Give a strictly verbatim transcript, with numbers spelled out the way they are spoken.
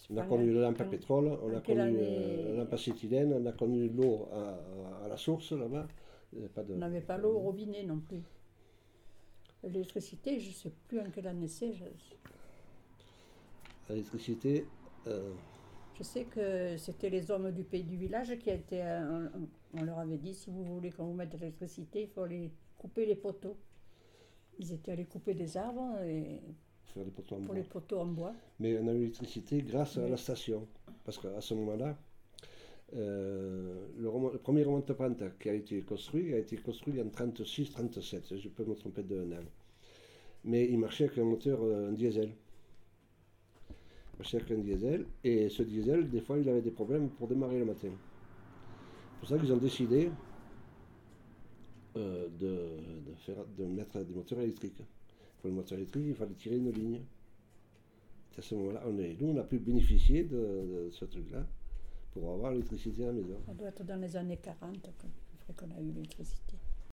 On a connu la lampe à pétrole, on a connu année... la lampe à acétylène, on a connu l'eau à, à la source là-bas. Pas de... On n'avait pas l'eau au robinet non plus. L'électricité, je ne sais plus en quelle année c'est. Je... L'électricité. Euh... Je sais que c'était les hommes du pays du village qui étaient. On, on leur avait dit si vous voulez qu'on vous mette de l'électricité, il faut aller couper les poteaux. Ils étaient allés couper des arbres et. Faire les poteaux en pour bois. les poteaux en bois. Mais on a eu l'électricité grâce oui. à la station. Parce qu'à ce moment-là, euh, le, le premier remonte-pente qui a été construit a été construit en trente-six trente-sept. Je peux me tromper d'un an. Mais il marchait avec un moteur, un diesel. Il marchait avec un diesel. Et ce diesel, des fois, il avait des problèmes pour démarrer le matin. C'est pour ça qu'ils ont décidé euh, de, de, faire, de mettre des moteurs électriques. Pour le moteur électrique, il fallait tirer une ligne. Et à ce moment-là, on est, nous, on a pu bénéficier de, de ce truc-là pour avoir l'électricité à la maison. Ça doit être dans les années quarante qu'on a eu l'électricité.